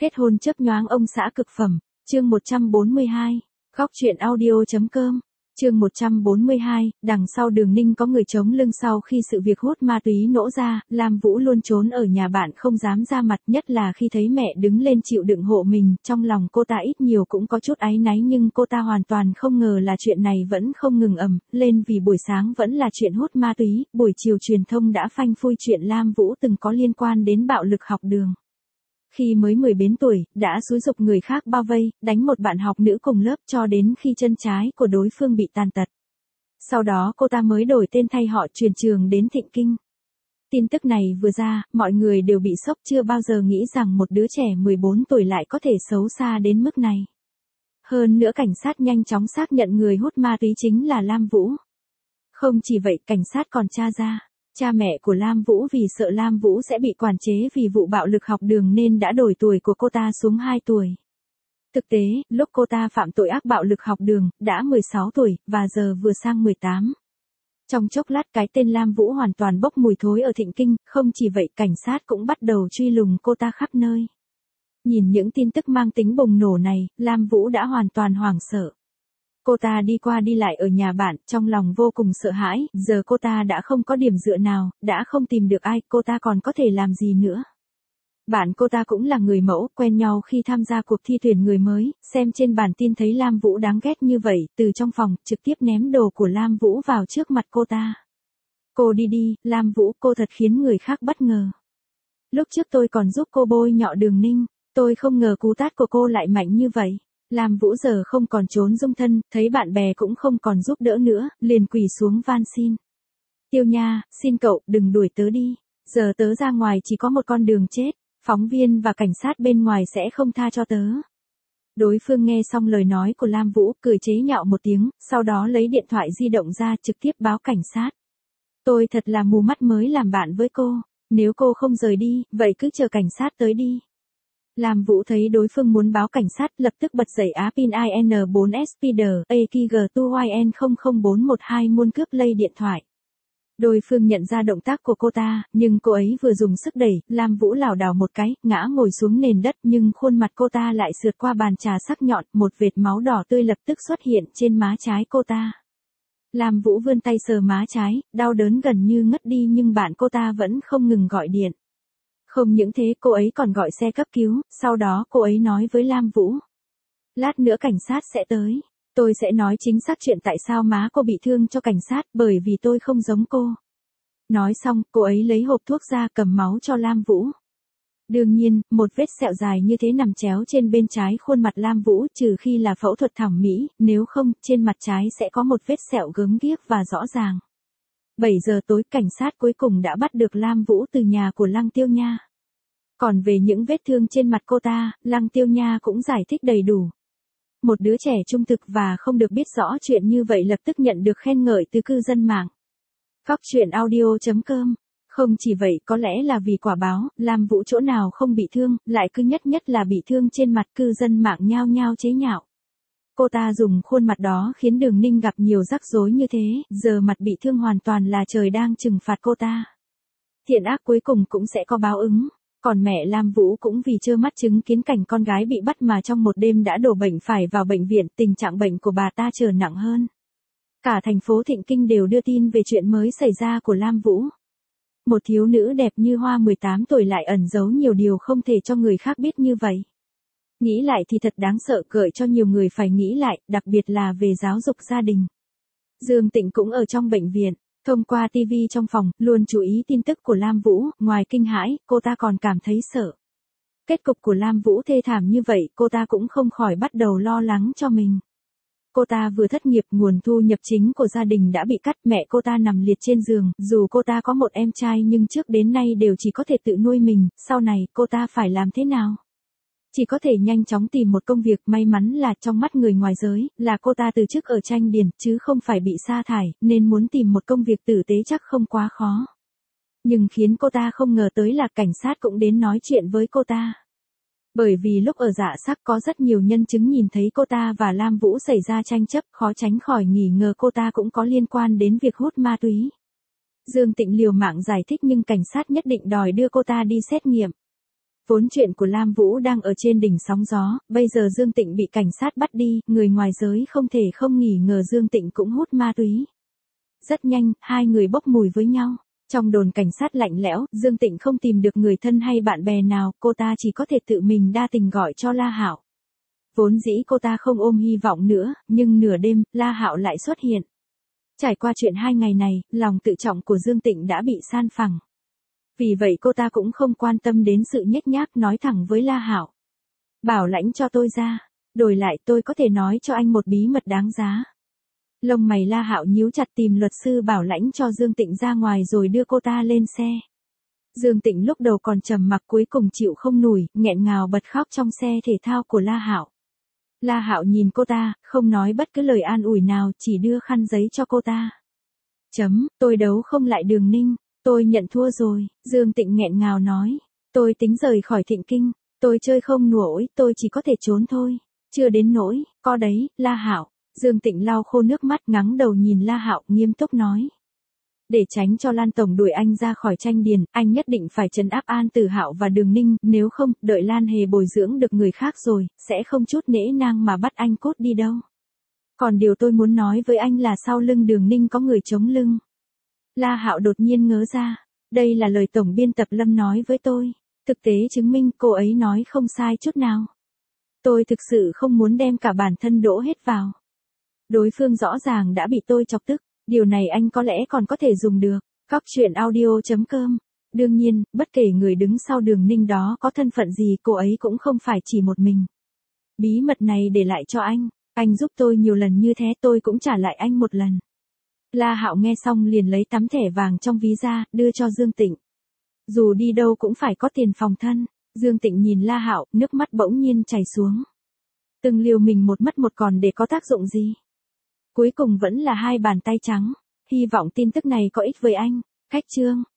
Kết hôn chớp nhoáng ông xã cực phẩm, chương 142, góc truyện audio.com, chương 142, đằng sau Đường Ninh có người chống lưng sau khi sự việc hút ma túy nổ ra, Lam Vũ luôn trốn ở nhà bạn không dám ra mặt, nhất là khi thấy mẹ đứng lên chịu đựng hộ mình, trong lòng cô ta ít nhiều cũng có chút áy náy nhưng cô ta hoàn toàn không ngờ là chuyện này vẫn không ngừng ầm lên vì buổi sáng vẫn là chuyện hút ma túy, buổi chiều truyền thông đã phanh phui chuyện Lam Vũ từng có liên quan đến bạo lực học đường. Khi mới 10 bến tuổi, đã xúi giục người khác bao vây, đánh một bạn học nữ cùng lớp cho đến khi chân trái của đối phương bị tàn tật. Sau đó cô ta mới đổi tên thay họ chuyển trường đến Thịnh Kinh. Tin tức này vừa ra, mọi người đều bị sốc, chưa bao giờ nghĩ rằng một đứa trẻ 14 tuổi lại có thể xấu xa đến mức này. Hơn nữa cảnh sát nhanh chóng xác nhận người hút ma túy chính là Lam Vũ. Không chỉ vậy, cảnh sát còn tra ra. Cha mẹ của Lam Vũ vì sợ Lam Vũ sẽ bị quản chế vì vụ bạo lực học đường nên đã đổi tuổi của cô ta xuống 2 tuổi. Thực tế, lúc cô ta phạm tội ác bạo lực học đường, đã 16 tuổi, và giờ vừa sang 18. Trong chốc lát cái tên Lam Vũ hoàn toàn bốc mùi thối ở Thịnh Kinh, không chỉ vậy cảnh sát cũng bắt đầu truy lùng cô ta khắp nơi. Nhìn những tin tức mang tính bùng nổ này, Lam Vũ đã hoàn toàn hoảng sợ. Cô ta đi qua đi lại ở nhà bạn, trong lòng vô cùng sợ hãi, giờ cô ta đã không có điểm dựa nào, đã không tìm được ai, cô ta còn có thể làm gì nữa. Bạn cô ta cũng là người mẫu, quen nhau khi tham gia cuộc thi tuyển người mới, xem trên bản tin thấy Lam Vũ đáng ghét như vậy, từ trong phòng, trực tiếp ném đồ của Lam Vũ vào trước mặt cô ta. Cô đi đi, Lam Vũ, cô thật khiến người khác bất ngờ. Lúc trước tôi còn giúp cô bôi nhọ Đường Ninh, tôi không ngờ cú tát của cô lại mạnh như vậy. Lam Vũ giờ không còn trốn dung thân, thấy bạn bè cũng không còn giúp đỡ nữa, liền quỳ xuống van xin. Tiêu Nha, xin cậu, đừng đuổi tớ đi. Giờ tớ ra ngoài chỉ có một con đường chết, phóng viên và cảnh sát bên ngoài sẽ không tha cho tớ. Đối phương nghe xong lời nói của Lam Vũ, cười chế nhạo một tiếng, sau đó lấy điện thoại di động ra trực tiếp báo cảnh sát. Tôi thật là mù mắt mới làm bạn với cô, nếu cô không rời đi, vậy cứ chờ cảnh sát tới đi. Lam Vũ thấy đối phương muốn báo cảnh sát, lập tức bật dậy app pin IN4 Spider AKG2YN00412 muốn cướp lây điện thoại. Đối phương nhận ra động tác của cô ta, nhưng cô ấy vừa dùng sức đẩy, Lam Vũ lảo đảo một cái, ngã ngồi xuống nền đất nhưng khuôn mặt cô ta lại sượt qua bàn trà sắc nhọn, một vệt máu đỏ tươi lập tức xuất hiện trên má trái cô ta. Lam Vũ vươn tay sờ má trái, đau đớn gần như ngất đi nhưng bạn cô ta vẫn không ngừng gọi điện. Không những thế cô ấy còn gọi xe cấp cứu, sau đó cô ấy nói với Lam Vũ. Lát nữa cảnh sát sẽ tới. Tôi sẽ nói chính xác chuyện tại sao má cô bị thương cho cảnh sát bởi vì tôi không giống cô. Nói xong, cô ấy lấy hộp thuốc ra cầm máu cho Lam Vũ. Đương nhiên, một vết sẹo dài như thế nằm chéo trên bên trái khuôn mặt Lam Vũ trừ khi là phẫu thuật thẩm mỹ, nếu không, trên mặt trái sẽ có một vết sẹo gớm ghiếc và rõ ràng. 7 giờ tối cảnh sát cuối cùng đã bắt được Lam Vũ từ nhà của Lăng Tiêu Nha. Còn về những vết thương trên mặt cô ta, Lăng Tiêu Nha cũng giải thích đầy đủ. Một đứa trẻ trung thực và không được biết rõ chuyện như vậy lập tức nhận được khen ngợi từ cư dân mạng. Góc truyện audio.com. Không chỉ vậy, có lẽ là vì quả báo, Lam Vũ chỗ nào không bị thương, lại cứ nhất là bị thương trên mặt, cư dân mạng nhao nhao chế nhạo. Cô ta dùng khuôn mặt đó khiến Đường Ninh gặp nhiều rắc rối như thế, giờ mặt bị thương hoàn toàn là trời đang trừng phạt cô ta. Thiện ác cuối cùng cũng sẽ có báo ứng. Còn mẹ Lam Vũ cũng vì trơ mắt chứng kiến cảnh con gái bị bắt mà trong một đêm đã đổ bệnh phải vào bệnh viện, tình trạng bệnh của bà ta trở nặng hơn. Cả thành phố Thịnh Kinh đều đưa tin về chuyện mới xảy ra của Lam Vũ. Một thiếu nữ đẹp như hoa 18 tuổi lại ẩn giấu nhiều điều không thể cho người khác biết như vậy. Nghĩ lại thì thật đáng sợ, gợi cho nhiều người phải nghĩ lại, đặc biệt là về giáo dục gia đình. Dương Tịnh cũng ở trong bệnh viện. Thông qua TV trong phòng, luôn chú ý tin tức của Lam Vũ, ngoài kinh hãi, cô ta còn cảm thấy sợ. Kết cục của Lam Vũ thê thảm như vậy, cô ta cũng không khỏi bắt đầu lo lắng cho mình. Cô ta vừa thất nghiệp, nguồn thu nhập chính của gia đình đã bị cắt, mẹ cô ta nằm liệt trên giường, dù cô ta có một em trai nhưng trước đến nay đều chỉ có thể tự nuôi mình, sau này cô ta phải làm thế nào? Chỉ có thể nhanh chóng tìm một công việc, may mắn là trong mắt người ngoài giới, là cô ta từ chức ở Tranh Điền, chứ không phải bị sa thải, nên muốn tìm một công việc tử tế chắc không quá khó. Nhưng khiến cô ta không ngờ tới là cảnh sát cũng đến nói chuyện với cô ta. Bởi vì lúc ở Dạ Sắc có rất nhiều nhân chứng nhìn thấy cô ta và Lam Vũ xảy ra tranh chấp, khó tránh khỏi nghi ngờ cô ta cũng có liên quan đến việc hút ma túy. Dương Tịnh liều mạng giải thích nhưng cảnh sát nhất định đòi đưa cô ta đi xét nghiệm. Vốn chuyện của Lam Vũ đang ở trên đỉnh sóng gió, bây giờ Dương Tịnh bị cảnh sát bắt đi, người ngoài giới không thể không nghi ngờ Dương Tịnh cũng hút ma túy. Rất nhanh, hai người bốc mùi với nhau. Trong đồn cảnh sát lạnh lẽo, Dương Tịnh không tìm được người thân hay bạn bè nào, cô ta chỉ có thể tự mình đa tình gọi cho La Hạo. Vốn dĩ cô ta không ôm hy vọng nữa, nhưng nửa đêm, La Hạo lại xuất hiện. Trải qua chuyện 2 ngày này, lòng tự trọng của Dương Tịnh đã bị san phẳng. Vì vậy cô ta cũng không quan tâm đến sự nhếch nhác, nói thẳng với La Hạo. Bảo lãnh cho tôi ra, đổi lại tôi có thể nói cho anh một bí mật đáng giá. Lông mày La Hạo nhíu chặt, tìm luật sư bảo lãnh cho Dương Tịnh ra ngoài rồi đưa cô ta lên xe. Dương Tịnh lúc đầu còn trầm mặc, cuối cùng chịu không nổi, nghẹn ngào bật khóc trong xe thể thao của La Hạo. La Hạo nhìn cô ta, không nói bất cứ lời an ủi nào, chỉ đưa khăn giấy cho cô ta. Tôi đấu không lại Đường Ninh, tôi nhận thua rồi, Dương Tịnh nghẹn ngào nói. Tôi tính rời khỏi Thịnh Kinh, tôi chơi không nổi, tôi chỉ có thể trốn thôi. Chưa đến nỗi, có đấy, La Hạo. Dương Tịnh lau khô nước mắt, ngắng đầu nhìn La Hạo, nghiêm túc nói. Để tránh cho Lan Tổng đuổi anh ra khỏi Tranh Điền, anh nhất định phải trấn áp An Tử Hạo và Đường Ninh, nếu không, đợi Lan Hề bồi dưỡng được người khác rồi, sẽ không chút nể nang mà bắt anh cốt đi đâu. Còn điều tôi muốn nói với anh là sau lưng Đường Ninh có người chống lưng. La Hạo đột nhiên ngớ ra, đây là lời tổng biên tập Lâm nói với tôi. Thực tế chứng minh cô ấy nói không sai chút nào. Tôi thực sự không muốn đem cả bản thân đổ hết vào. Đối phương rõ ràng đã bị tôi chọc tức, điều này anh có lẽ còn có thể dùng được. Góc truyện audio.com. Đương nhiên, bất kể người đứng sau Đường Ninh đó có thân phận gì, cô ấy cũng không phải chỉ một mình. Bí mật này để lại cho anh giúp tôi nhiều lần như thế, tôi cũng trả lại anh một lần. La Hạo nghe xong liền lấy tấm thẻ vàng trong ví ra, đưa cho Dương Tịnh. Dù đi đâu cũng phải có tiền phòng thân. Dương Tịnh nhìn La Hạo, nước mắt bỗng nhiên chảy xuống. Từng liều mình một mất một còn để có tác dụng gì? Cuối cùng vẫn là 2 bàn tay trắng. Hy vọng tin tức này có ích với anh. Khách chương.